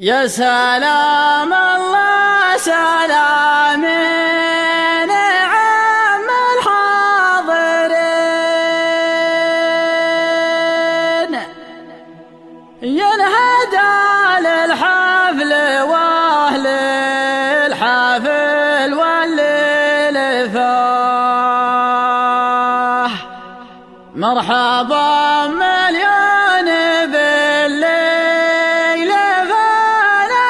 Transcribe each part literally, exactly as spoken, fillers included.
يا سلام الله سلام نعم الحاضرين ينهدى للحفل واهل الحفل والليل فاه مرحبا مليون بالليل فانا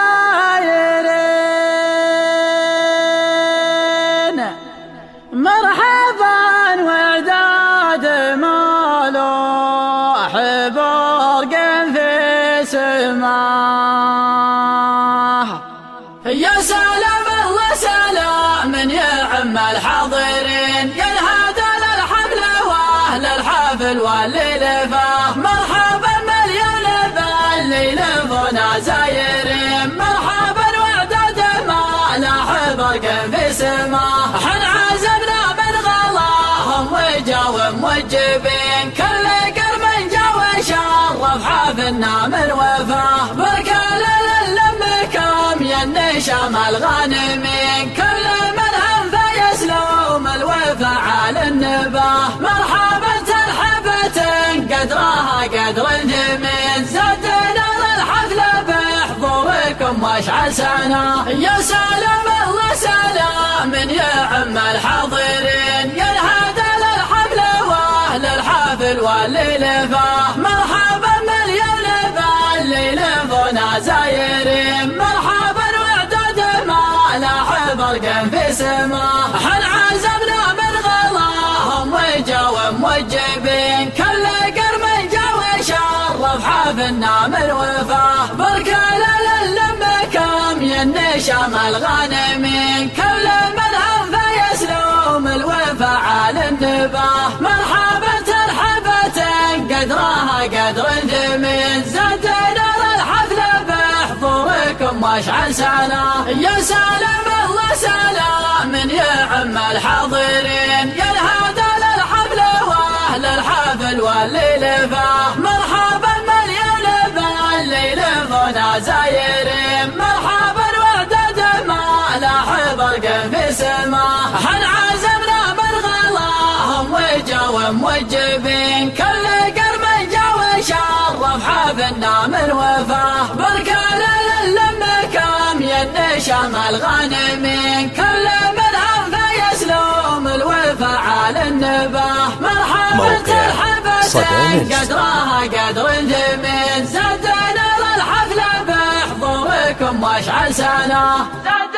زايرين مرحبا وعداد مالوح برق في سماه يا سلام الله سلام يعم الحاضرين ينهدى للحفل واهل الحفل والليل فاه مرحبا مليون بالليل فانا زايرين مرحبا وعداد مالوح برق في سماه حن عزمنا من غلاهم وجاو موجبين كل قرب جا وشرف حفلنا من وفاه بركة للمكام يا النشام الغانمين كل من هم فيسلوم الوفا على النباه مرحبا ترحبة قدرها قدر الجميل زادنا للحفل بحضوركم واشعل سنة يا سلام الله سلام يعم الحاضرين ينهدى للحفل واهل الحفل والليل فاه مرحبا مليون بالليل فانا زايرين مرحبا وعداد مالوح برق في سماه حن عزمنا من غلاهم وجاو موجبين كل قرب جا وشرف حفلنا من وفاه بركة للمكام يا النشام الغانمين كل من هم فيسلوم الوفا على النباه مرحبا ترحبة قدرها قدر الجميل زادنا للحفل بحضوركم واشعل سنة يا سلام الله سلام يعم الحاضرين ينهدى للحفل واهل الحفل والليل فاه مرحبا مليون بالليل فانا زايرين مرحبا وعداد مالوح برق في سماه حن عزمنا من غلاهم وجاو موجبين كل قرب جا وشرف حفلنا من وفاه بركة للمكام يا النشام الغانمين كل من هم فيسلوم الوفا على النباه مرحبا ترحبة قدرها قدر الجميل زادنا للحفل بحضوركم واشعل سنة.